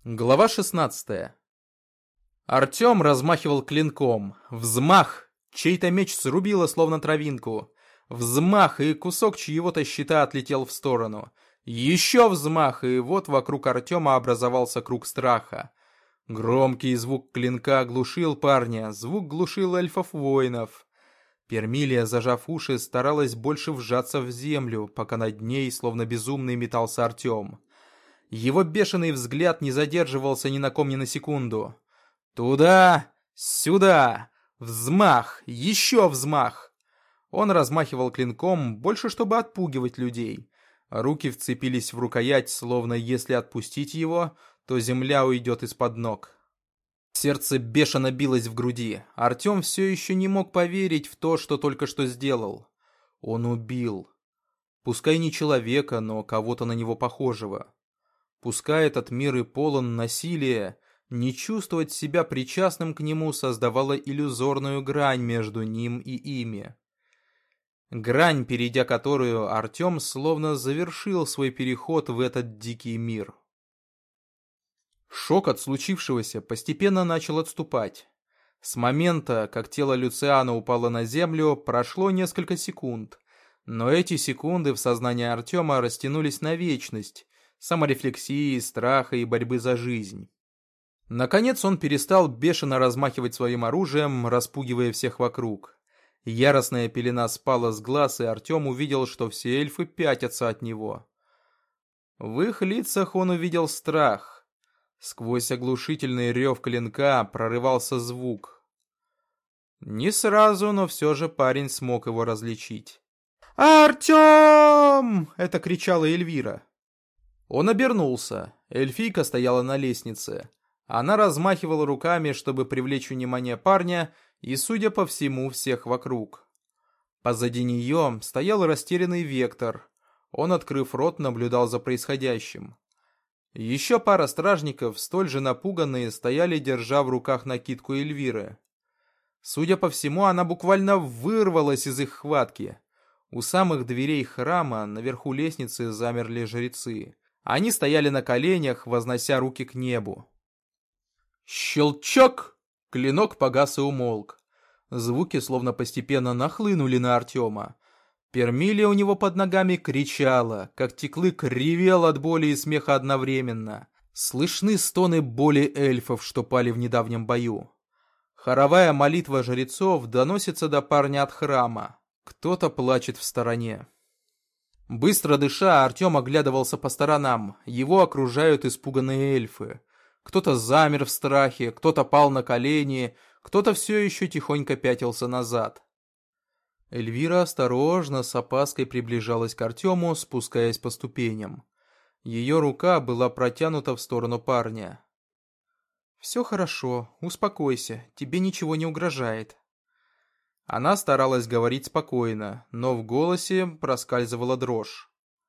Глава 16. Артем размахивал клинком. Взмах! Чей-то меч срубило, словно травинку. Взмах, и кусок чьего-то щита отлетел в сторону. Еще взмах, и вот вокруг Артема образовался круг страха. Громкий звук клинка оглушил парня, звук глушил эльфов-воинов. Пермилия, зажав уши, старалась больше вжаться в землю, пока над ней, словно безумный, метался Артем. Его бешеный взгляд не задерживался ни на ком ни на секунду. Туда, сюда, взмах, еще взмах. Он размахивал клинком, больше чтобы отпугивать людей. Руки вцепились в рукоять, словно если отпустить его, то земля уйдет из-под ног. Сердце бешено билось в груди. Артем все еще не мог поверить в то, что только что сделал. Он убил. Пускай не человека, но кого-то на него похожего. Пускай этот мир и полон насилия, не чувствовать себя причастным к нему создавало иллюзорную грань между ним и ими. Грань, перейдя которую, Артем словно завершил свой переход в этот дикий мир. Шок от случившегося постепенно начал отступать. С момента, как тело Люциана упало на землю, прошло несколько секунд, но эти секунды в сознании Артема растянулись на вечность, саморефлексии, страха и борьбы за жизнь. Наконец он перестал бешено размахивать своим оружием, распугивая всех вокруг. Яростная пелена спала с глаз, и Артем увидел, что все эльфы пятятся от него. В их лицах он увидел страх. Сквозь оглушительный рев клинка прорывался звук. Не сразу, но все же парень смог его различить. «Артем!» — это кричала Эльвира. Он обернулся. Эльфийка стояла на лестнице. Она размахивала руками, чтобы привлечь внимание парня, и, судя по всему, всех вокруг. Позади нее стоял растерянный Вектор. Он, открыв рот, наблюдал за происходящим. Еще пара стражников, столь же напуганные, стояли, держа в руках накидку Эльвиры. Судя по всему, она буквально вырвалась из их хватки. У самых дверей храма, наверху лестницы, замерли жрецы. Они стояли на коленях, вознося руки к небу. Щелчок! Клинок погас и умолк. Звуки словно постепенно нахлынули на Артема. Пермилия у него под ногами кричала, как Теклык ревел от боли и смеха одновременно. Слышны стоны боли эльфов, что пали в недавнем бою. Хоровая молитва жрецов доносится до парня от храма. Кто-то плачет в стороне. Быстро дыша, Артем оглядывался по сторонам. Его окружают испуганные эльфы. Кто-то замер в страхе, кто-то пал на колени, кто-то все еще тихонько пятился назад. Эльвира осторожно, с опаской приближалась к Артему, спускаясь по ступеням. Ее рука была протянута в сторону парня. «Все хорошо, успокойся, тебе ничего не угрожает». Она старалась говорить спокойно, но в голосе проскальзывала дрожь.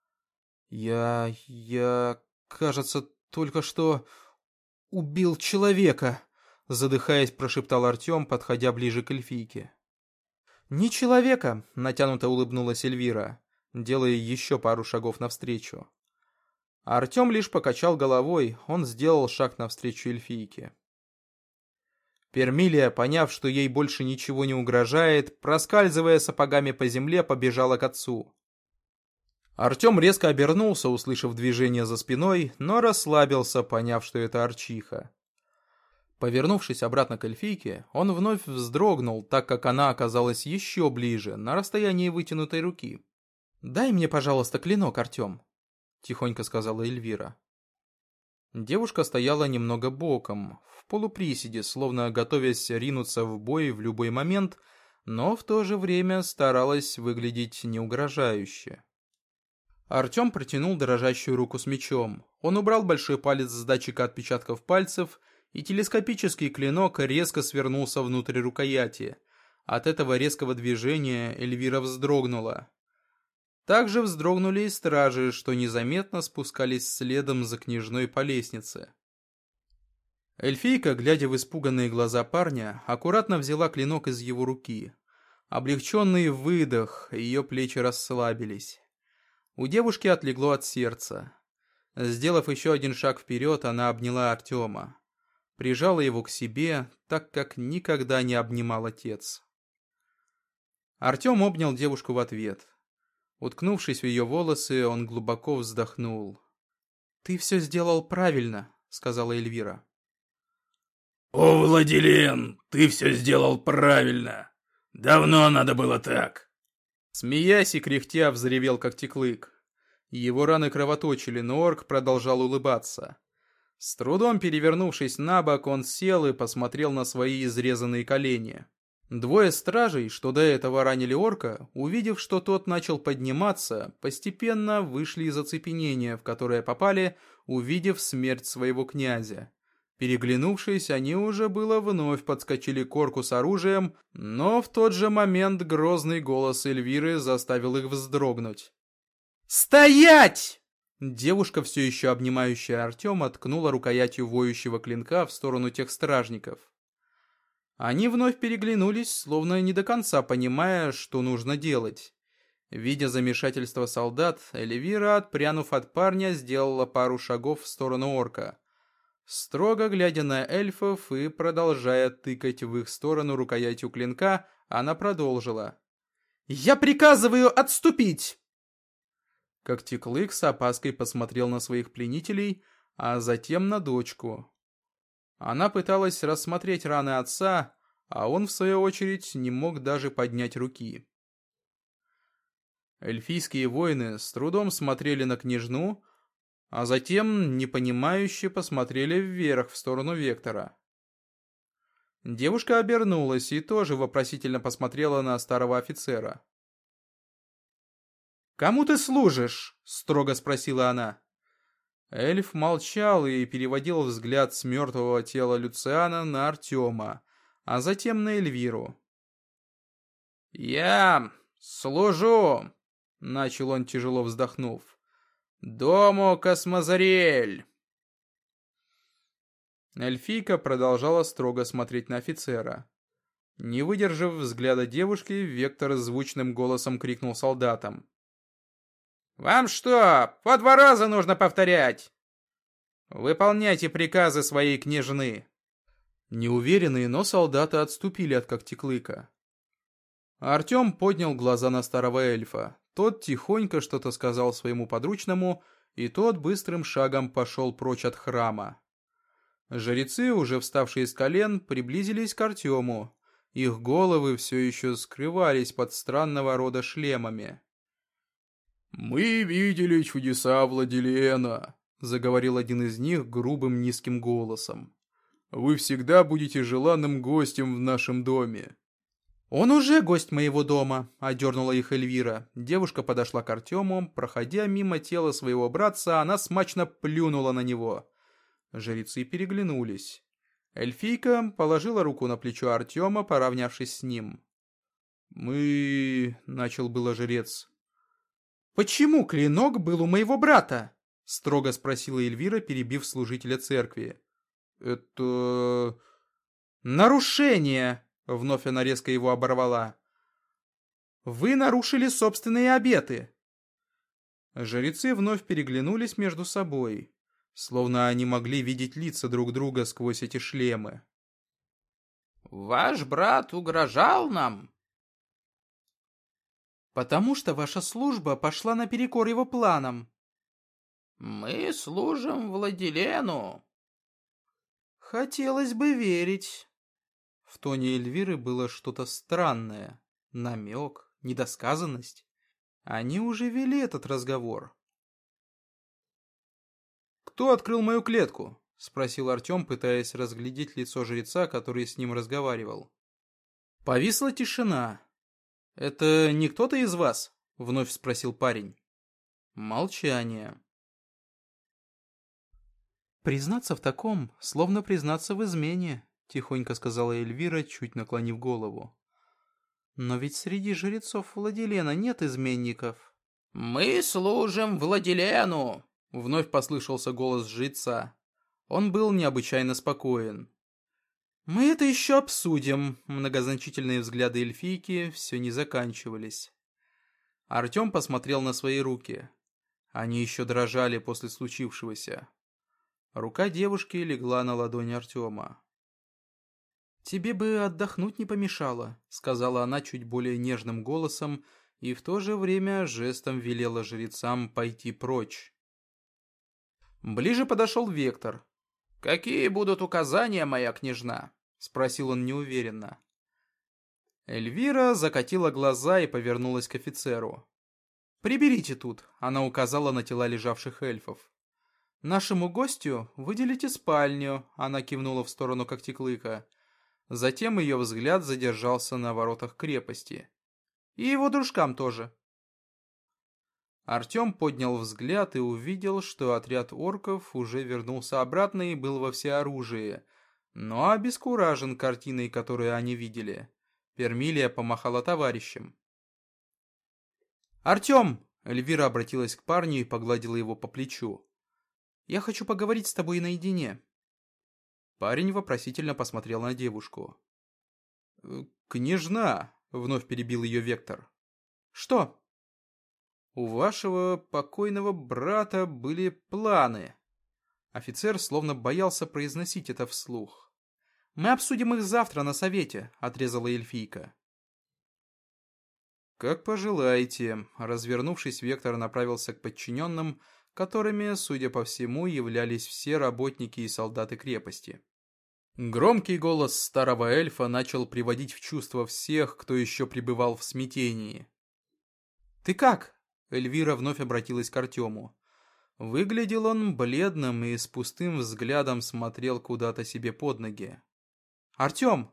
Я, кажется, только что убил человека», — задыхаясь, прошептал Артем, подходя ближе к эльфийке. «Не человека», — натянуто улыбнулась Эльвира, делая еще пару шагов навстречу. Артем лишь покачал головой, он сделал шаг навстречу эльфийке. Пермилия, поняв, что ей больше ничего не угрожает, проскальзывая сапогами по земле, побежала к отцу. Артем резко обернулся, услышав движение за спиной, но расслабился, поняв, что это Арчиха. Повернувшись обратно к эльфийке, он вновь вздрогнул, так как она оказалась еще ближе, на расстоянии вытянутой руки. «Дай мне, пожалуйста, клинок, Артем», — тихонько сказала Эльвира. Девушка стояла немного боком, в полуприседе, словно готовясь ринуться в бой в любой момент, но в то же время старалась выглядеть неугрожающе. Артем протянул дрожащую руку с мечом. Он убрал большой палец с датчика отпечатков пальцев, и телескопический клинок резко свернулся внутрь рукояти. От этого резкого движения Эльвира вздрогнула. Также вздрогнули и стражи, что незаметно спускались следом за княжной по лестнице. Эльфийка, глядя в испуганные глаза парня, аккуратно взяла клинок из его руки. Облегченный выдох, ее плечи расслабились. У девушки отлегло от сердца. Сделав еще один шаг вперед, она обняла Артема. Прижала его к себе, так как никогда не обнимал отец. Артем обнял девушку в ответ. Уткнувшись в ее волосы, он глубоко вздохнул. «Ты все сделал правильно», — сказала Эльвира. «О, Владилен, ты все сделал правильно. Давно надо было так». Смеясь и кряхтя, взревел Когтеклык. Его раны кровоточили, но орк продолжал улыбаться. С трудом перевернувшись на бок, он сел и посмотрел на свои изрезанные колени. Двое стражей, что до этого ранили орка, увидев, что тот начал подниматься, постепенно вышли из оцепенения, в которое попали, увидев смерть своего князя. Переглянувшись, они уже было вновь подскочили к орку с оружием, но в тот же момент грозный голос Эльвиры заставил их вздрогнуть. «Стоять!» Девушка, все еще обнимающая Артема, ткнула рукоятью воющего клинка в сторону тех стражников. Они вновь переглянулись, словно не до конца понимая, что нужно делать. Видя замешательство солдат, Эльвира, отпрянув от парня, сделала пару шагов в сторону орка. Строго глядя на эльфов и продолжая тыкать в их сторону рукоятью клинка, она продолжила. «Я приказываю отступить!» Когтеклык с опаской посмотрел на своих пленителей, а затем на дочку. Она пыталась рассмотреть раны отца, а он, в свою очередь, не мог даже поднять руки. Эльфийские воины с трудом смотрели на княжну, а затем, непонимающе, посмотрели вверх, в сторону Вектора. Девушка обернулась и тоже вопросительно посмотрела на старого офицера. «Кому ты служишь?» — строго спросила она. Эльф молчал и переводил взгляд с мертвого тела Люциана на Артема, а затем на Эльвиру. «Я служу», — начал он, тяжело вздохнув, — «дому Космозариэль». Эльфийка продолжала строго смотреть на офицера. Не выдержав взгляда девушки, Вектор звучным голосом крикнул солдатам. «Вам что, по 2 раза нужно повторять? Выполняйте приказы своей княжны!» Неуверенные, но солдаты отступили от Когтеклыка. Артем поднял глаза на старого эльфа. Тот тихонько что-то сказал своему подручному, и тот быстрым шагом пошел прочь от храма. Жрецы, уже вставшие с колен, приблизились к Артему. Их головы все еще скрывались под странного рода шлемами. «Мы видели чудеса Владилена», — заговорил один из них грубым низким голосом. «Вы всегда будете желанным гостем в нашем доме». «Он уже гость моего дома», — одернула их Эльвира. Девушка подошла к Артему. Проходя мимо тела своего братца, она смачно плюнула на него. Жрецы переглянулись. Эльфийка положила руку на плечо Артема, поравнявшись с ним. «Мы...» — начал было жрец. «Почему клинок был у моего брата?» — строго спросила Эльвира, перебив служителя церкви. «Это... нарушение!» — вновь она резко его оборвала. «Вы нарушили собственные обеты!» Жрецы вновь переглянулись между собой, словно они могли видеть лица друг друга сквозь эти шлемы. «Ваш брат угрожал нам?» «Потому что ваша служба пошла наперекор его планам». «Мы служим Владилену». «Хотелось бы верить». В тоне Эльвиры было что-то странное. Намек, недосказанность. Они уже вели этот разговор. «Кто открыл мою клетку?» — спросил Артем, пытаясь разглядеть лицо жреца, который с ним разговаривал. Повисла тишина. «Это не кто-то из вас?» — вновь спросил парень. Молчание. «Признаться в таком, словно признаться в измене», — тихонько сказала Эльвира, чуть наклонив голову. «Но ведь среди жрецов Владилена нет изменников». «Мы служим Владилену», — вновь послышался голос жреца. Он был необычайно спокоен. «Мы это еще обсудим», — многозначительные взгляды эльфийки все не заканчивались. Артем посмотрел на свои руки. Они еще дрожали после случившегося. Рука девушки легла на ладонь Артема. «Тебе бы отдохнуть не помешало», — сказала она чуть более нежным голосом и в то же время жестом велела жрецам пойти прочь. Ближе подошел Вектор. «Какие будут указания, моя княжна?» — спросил он неуверенно. Эльвира закатила глаза и повернулась к офицеру. «Приберите тут», — она указала на тела лежавших эльфов. «Нашему гостю выделите спальню», — она кивнула в сторону Когтеклыка. Затем ее взгляд задержался на воротах крепости. «И его дружкам тоже». Артем поднял взгляд и увидел, что отряд орков уже вернулся обратно и был во всеоружии, но обескуражен картиной, которую они видели. Пермилия помахала товарищем. «Артем!» — Эльвира обратилась к парню и погладила его по плечу. «Я хочу поговорить с тобой наедине». Парень вопросительно посмотрел на девушку. «Княжна!» — вновь перебил ее Вектор. «Что?» «У вашего покойного брата были планы». Офицер словно боялся произносить это вслух. «Мы обсудим их завтра на совете», — отрезала эльфийка. «Как пожелаете», — развернувшись, Вектор направился к подчиненным, которыми, судя по всему, являлись все работники и солдаты крепости. Громкий голос старого эльфа начал приводить в чувство всех, кто еще пребывал в смятении. «Ты как?» — Эльвира вновь обратилась к Артему. Выглядел он бледным и с пустым взглядом смотрел куда-то себе под ноги. «Артем!»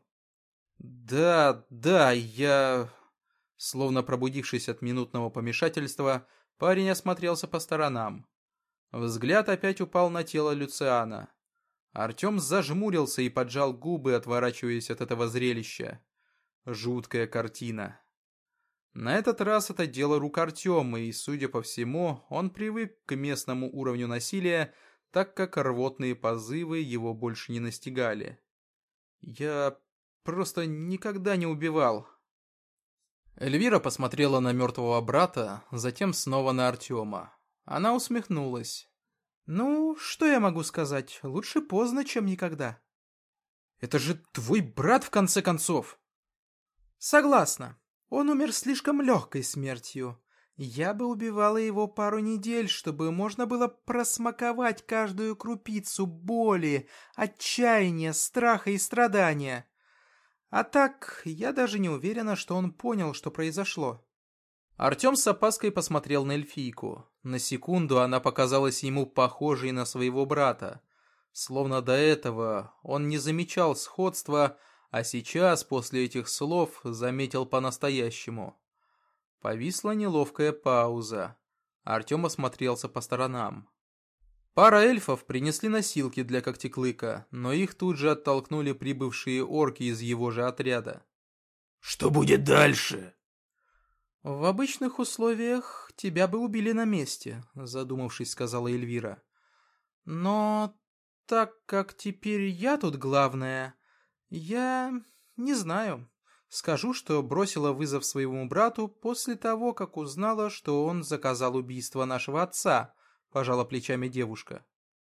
«Да, я...» Словно пробудившись от минутного помешательства, парень осмотрелся по сторонам. Взгляд опять упал на тело Люциана. Артем зажмурился и поджал губы, отворачиваясь от этого зрелища. Жуткая картина. На этот раз это дело рук Артема, и, судя по всему, он привык к местному уровню насилия, так как рвотные позывы его больше не настигали. «Я просто никогда не убивал». Эльвира посмотрела на мертвого брата, затем снова на Артема. Она усмехнулась. «Ну, что я могу сказать? Лучше поздно, чем никогда». «Это же твой брат, в конце концов!» «Согласна. Он умер слишком легкой смертью. Я бы убивала его пару недель, чтобы можно было просмаковать каждую крупицу боли, отчаяния, страха и страдания. А так, я даже не уверена, что он понял, что произошло». Артем с опаской посмотрел на эльфийку. На секунду она показалась ему похожей на своего брата. Словно до этого он не замечал сходства, а сейчас, после этих слов, заметил по-настоящему. Повисла неловкая пауза. Артем осмотрелся по сторонам. Пара эльфов принесли носилки для Когтеклыка, но их тут же оттолкнули прибывшие орки из его же отряда. «Что будет дальше?» «В обычных условиях тебя бы убили на месте», — задумавшись, сказала Эльвира. «Но так как теперь я тут главная, я не знаю. Скажу, что бросила вызов своему брату после того, как узнала, что он заказал убийство нашего отца», — пожала плечами девушка.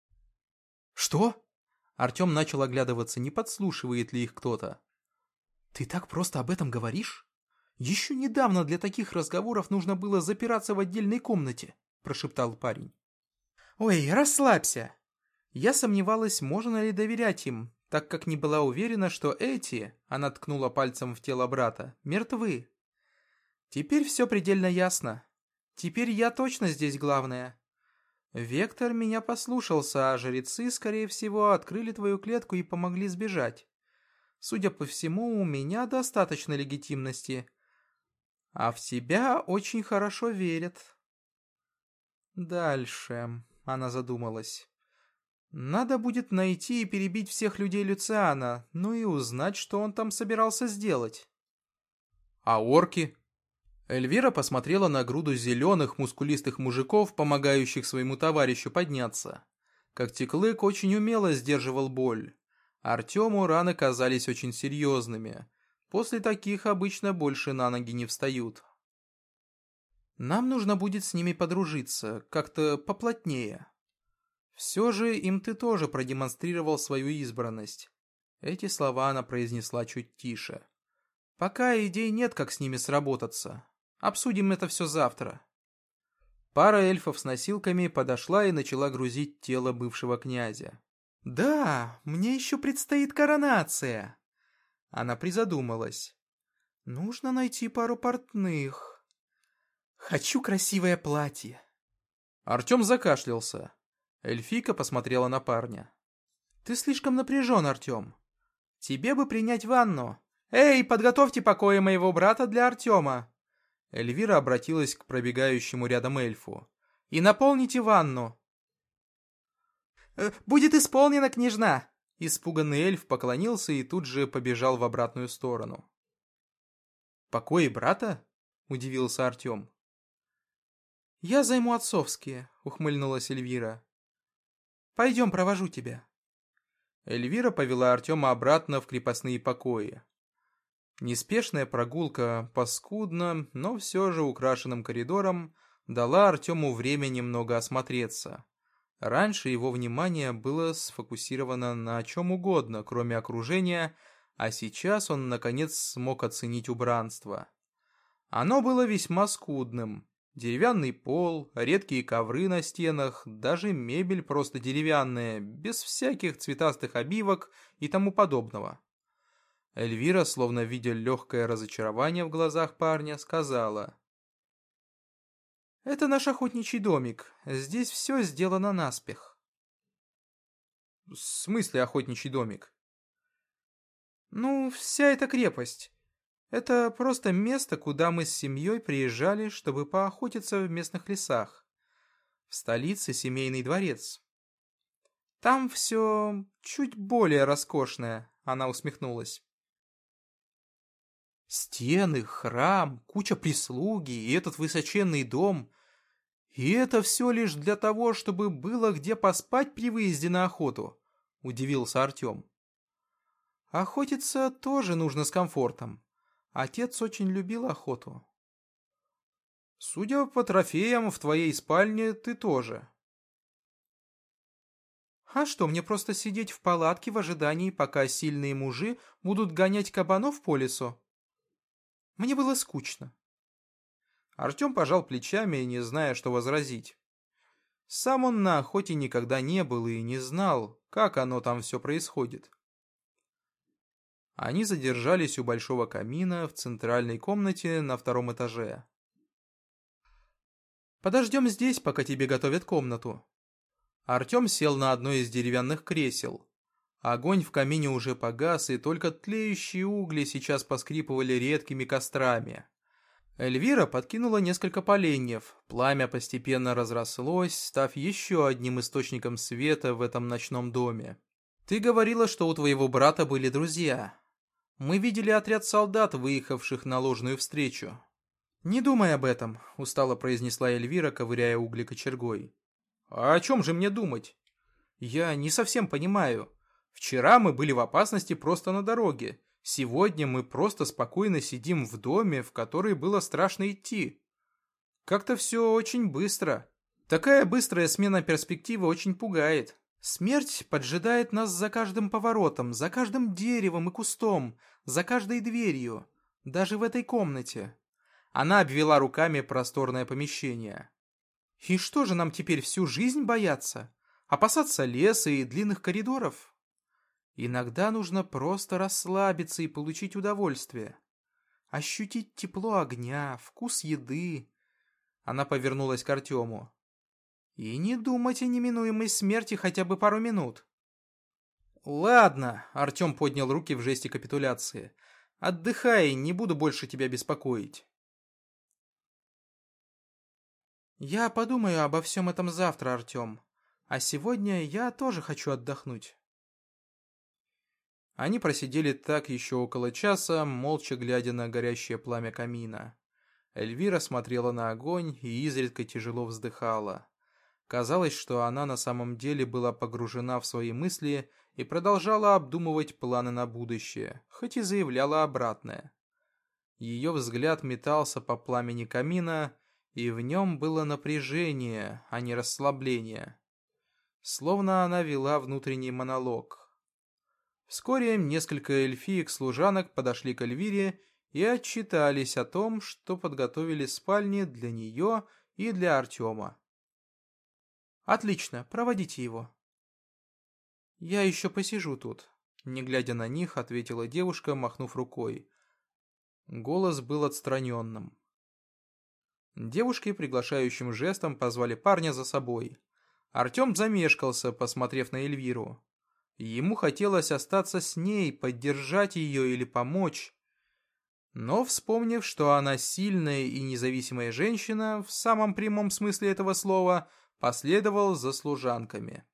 «Что?» Артем начал оглядываться, не подслушивает ли их кто-то. «Ты так просто об этом говоришь? Еще недавно для таких разговоров нужно было запираться в отдельной комнате», — прошептал парень. «Ой, расслабься». Я сомневалась, можно ли доверять им, так как не была уверена, что эти, она ткнула пальцем в тело брата, мертвы. Теперь все предельно ясно. Теперь я точно здесь главная. Вектор меня послушался, а жрецы, скорее всего, открыли твою клетку и помогли сбежать. Судя по всему, у меня достаточно легитимности. А в тебя очень хорошо верят. Дальше, она задумалась. Надо будет найти и перебить всех людей Люциана, ну и узнать, что он там собирался сделать. А орки? Эльвира посмотрела на груду зеленых мускулистых мужиков, помогающих своему товарищу подняться. Когтеклык очень умело сдерживал боль. Артему раны казались очень серьезными. После таких обычно больше на ноги не встают. Нам нужно будет с ними подружиться, как-то поплотнее. Все же им ты тоже продемонстрировал свою избранность. Эти слова она произнесла чуть тише. Пока идей нет, как с ними сработаться. Обсудим это все завтра. Пара эльфов с носилками подошла и начала грузить тело бывшего князя. «Да, мне еще предстоит коронация!» Она призадумалась. «Нужно найти пару портных. Хочу красивое платье». Артем закашлялся. Эльфийка посмотрела на парня. «Ты слишком напряжен, Артем. Тебе бы принять ванну. Эй, подготовьте покои моего брата для Артема!» Эльвира обратилась к пробегающему рядом эльфу. «И наполните ванну!» «Будет исполнено, княжна!» Испуганный эльф поклонился и тут же побежал в обратную сторону. «Покои брата?» — удивился Артем. «Я займу отцовские», — ухмыльнулась Эльвира. «Пойдем, провожу тебя». Эльвира повела Артема обратно в крепостные покои. Неспешная прогулка по скудно, но все же украшенным коридорам дала Артему время немного осмотреться. Раньше его внимание было сфокусировано на чем угодно, кроме окружения, а сейчас он наконец смог оценить убранство. Оно было весьма скудным. Деревянный пол, редкие ковры на стенах, даже мебель просто деревянная, без всяких цветастых обивок и тому подобного. Эльвира, словно видя легкое разочарование в глазах парня, сказала: «Это наш охотничий домик. Здесь все сделано наспех». «В смысле охотничий домик?» «Ну, вся эта крепость. Это просто место, куда мы с семьей приезжали, чтобы поохотиться в местных лесах. В столице семейный дворец. Там все чуть более роскошное», — она усмехнулась. «Стены, храм, куча прислуги и этот высоченный дом. И это все лишь для того, чтобы было где поспать при выезде на охоту», — удивился Артем. «Охотиться тоже нужно с комфортом. Отец очень любил охоту». «Судя по трофеям, в твоей спальне ты тоже». «А что, мне просто сидеть в палатке в ожидании, пока сильные мужи будут гонять кабанов по лесу? Мне было скучно». Артем пожал плечами, не зная, что возразить. Сам он на охоте никогда не был и не знал, как оно там все происходит. Они задержались у большого камина в центральной комнате на 2-м этаже. «Подождем здесь, пока тебе готовят комнату». Артем сел на одно из деревянных кресел. Огонь в камине уже погас, и только тлеющие угли сейчас поскрипывали редкими кострами. Эльвира подкинула несколько поленьев. Пламя постепенно разрослось, став еще одним источником света в этом ночном доме. «Ты говорила, что у твоего брата были друзья. Мы видели отряд солдат, выехавших на ложную встречу». «Не думай об этом», — устало произнесла Эльвира, ковыряя угли кочергой. «А о чем же мне думать? Я не совсем понимаю. Вчера мы были в опасности просто на дороге. Сегодня мы просто спокойно сидим в доме, в который было страшно идти. Как-то все очень быстро. Такая быстрая смена перспективы очень пугает. Смерть поджидает нас за каждым поворотом, за каждым деревом и кустом, за каждой дверью, даже в этой комнате». Она обвела руками просторное помещение. «И что же нам теперь всю жизнь бояться? Опасаться леса и длинных коридоров? Иногда нужно просто расслабиться и получить удовольствие. Ощутить тепло огня, вкус еды». Она повернулась к Артему. «И не думать о неминуемой смерти хотя бы пару минут». «Ладно», — Артем поднял руки в жесте капитуляции. «Отдыхай, не буду больше тебя беспокоить». «Я подумаю обо всем этом завтра, Артем. А сегодня я тоже хочу отдохнуть». Они просидели так еще около часа, молча глядя на горящее пламя камина. Эльвира смотрела на огонь и изредка тяжело вздыхала. Казалось, что она на самом деле была погружена в свои мысли и продолжала обдумывать планы на будущее, хоть и заявляла обратное. Ее взгляд метался по пламени камина, и в нем было напряжение, а не расслабление. Словно она вела внутренний монолог. Вскоре несколько эльфиек-служанок подошли к Эльвире и отчитались о том, что подготовили спальни для нее и для Артема. «Отлично, проводите его». «Я еще посижу тут», — не глядя на них, ответила девушка, махнув рукой. Голос был отстраненным. Девушки приглашающим жестом позвали парня за собой. Артем замешкался, посмотрев на Эльвиру. Ему хотелось остаться с ней, поддержать ее или помочь. Но, вспомнив, что она сильная и независимая женщина, в самом прямом смысле этого слова, последовал за служанками.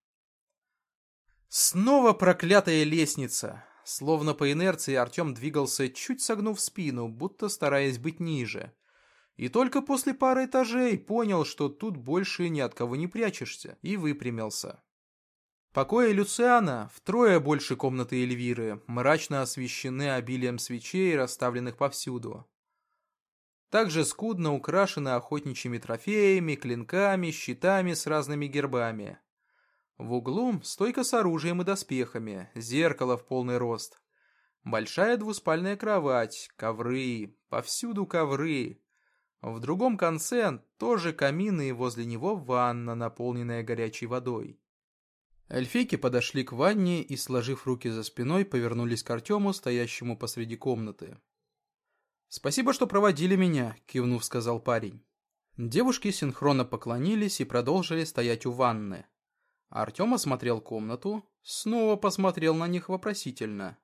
Снова проклятая лестница. Словно по инерции Артем двигался, чуть согнув спину, будто стараясь быть ниже. И только после пары этажей понял, что тут больше ни от кого не прячешься, и выпрямился. Покои Люциана, втрое больше комнаты Эльвиры, мрачно освещены обилием свечей, расставленных повсюду. Также скудно украшены охотничьими трофеями, клинками, щитами с разными гербами. В углу стойка с оружием и доспехами, зеркало в полный рост. Большая двуспальная кровать, ковры, повсюду ковры. В другом конце тоже камин и возле него ванна, наполненная горячей водой. Эльфийки подошли к ванне и, сложив руки за спиной, повернулись к Артему, стоящему посреди комнаты. «Спасибо, что проводили меня», — кивнув, сказал парень. Девушки синхронно поклонились и продолжили стоять у ванны. Артем осмотрел комнату, снова посмотрел на них вопросительно.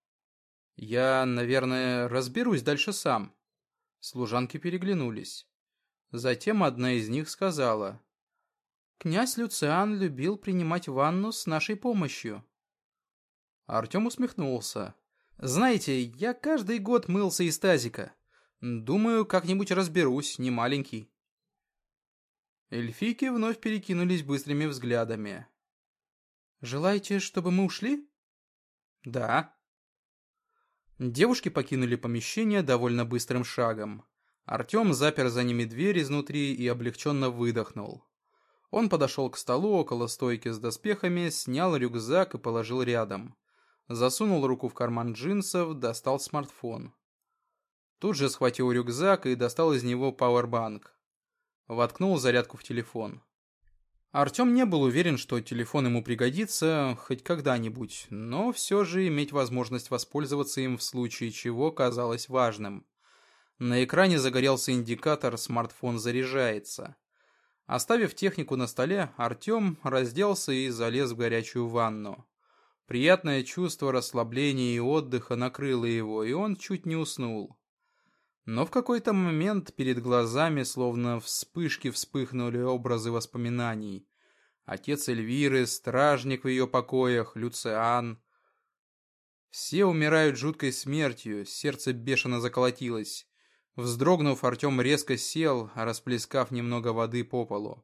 «Я, наверное, разберусь дальше сам». Служанки переглянулись. Затем одна из них сказала: «Князь Люциан любил принимать ванну с нашей помощью». Артем усмехнулся. «Знаете, я каждый год мылся из тазика. Думаю, как-нибудь разберусь, не маленький». Эльфийки вновь перекинулись быстрыми взглядами. «Желаете, чтобы мы ушли?» «Да». Девушки покинули помещение довольно быстрым шагом. Артем запер за ними дверь изнутри и облегченно выдохнул. Он подошел к столу около стойки с доспехами, снял рюкзак и положил рядом. Засунул руку в карман джинсов, достал смартфон. Тут же схватил рюкзак и достал из него пауэрбанк. Воткнул зарядку в телефон. Артем не был уверен, что телефон ему пригодится хоть когда-нибудь, но все же иметь возможность воспользоваться им в случае чего казалось важным. На экране загорелся индикатор «Смартфон заряжается». Оставив технику на столе, Артем разделся и залез в горячую ванну. Приятное чувство расслабления и отдыха накрыло его, и он чуть не уснул. Но в какой-то момент перед глазами словно вспышки вспыхнули образы воспоминаний. Отец Эльвиры, стражник в ее покоях, Люциан. Все умирают жуткой смертью, сердце бешено заколотилось. Вздрогнув, Артем резко сел, расплескав немного воды по полу.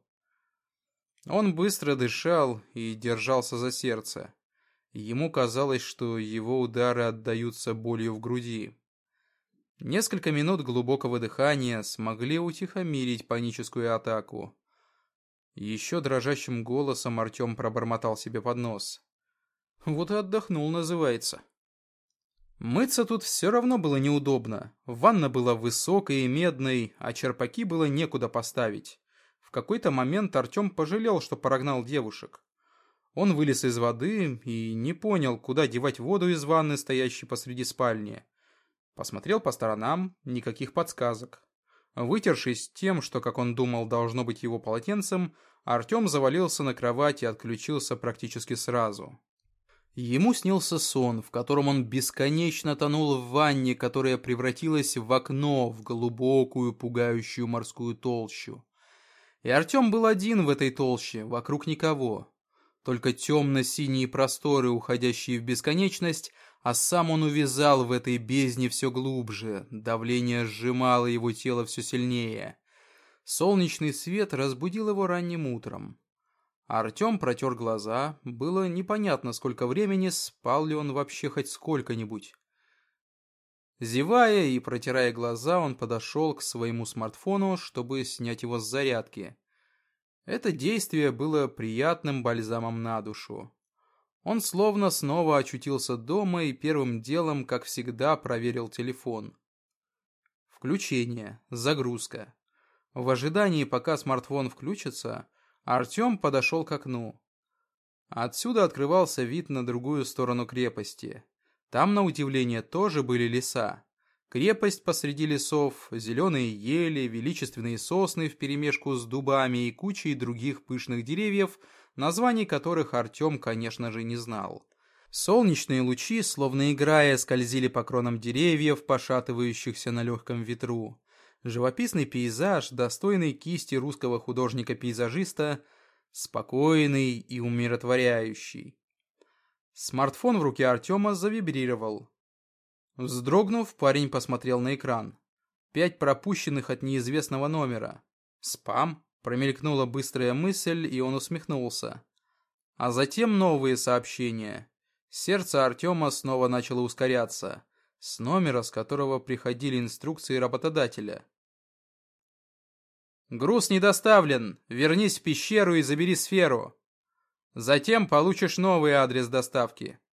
Он быстро дышал и держался за сердце. Ему казалось, что его удары отдаются болью в груди. Несколько минут глубокого дыхания смогли утихомирить паническую атаку. Еще дрожащим голосом Артем пробормотал себе под нос. «Вот и отдохнул, называется». Мыться тут все равно было неудобно. Ванна была высокой и медной, а черпаки было некуда поставить. В какой-то момент Артем пожалел, что прогнал девушек. Он вылез из воды и не понял, куда девать воду из ванны, стоящей посреди спальни. Посмотрел по сторонам, никаких подсказок. Вытершись тем, что, как он думал, должно быть его полотенцем, Артем завалился на кровать и отключился практически сразу. Ему снился сон, в котором он бесконечно тонул в ванне, которая превратилась в окно в глубокую, пугающую морскую толщу. И Артем был один в этой толще, вокруг никого. Только темно-синие просторы, уходящие в бесконечность, а сам он увязал в этой бездне все глубже, давление сжимало его тело все сильнее. Солнечный свет разбудил его ранним утром. Артем протер глаза, было непонятно, сколько времени, спал ли он вообще хоть сколько-нибудь. Зевая и протирая глаза, он подошел к своему смартфону, чтобы снять его с зарядки. Это действие было приятным бальзамом на душу. Он словно снова очутился дома и первым делом, как всегда, проверил телефон. Включение, загрузка. В ожидании, пока смартфон включится, Артем подошел к окну. Отсюда открывался вид на другую сторону крепости. Там, на удивление, тоже были леса. Крепость посреди лесов, зеленые ели, величественные сосны вперемешку с дубами и кучей других пышных деревьев, названий которых Артем, конечно же, не знал. Солнечные лучи, словно играя, скользили по кронам деревьев, пошатывающихся на легком ветру. Живописный пейзаж, достойный кисти русского художника-пейзажиста, спокойный и умиротворяющий. Смартфон в руке Артема завибрировал. Вздрогнув, парень посмотрел на экран. 5 пропущенных от неизвестного номера. Спам? Промелькнула быстрая мысль, и он усмехнулся. А затем новые сообщения. Сердце Артема снова начало ускоряться. С номера, с которого приходили инструкции работодателя. «Груз не доставлен. Вернись в пещеру и забери сферу. Затем получишь новый адрес доставки».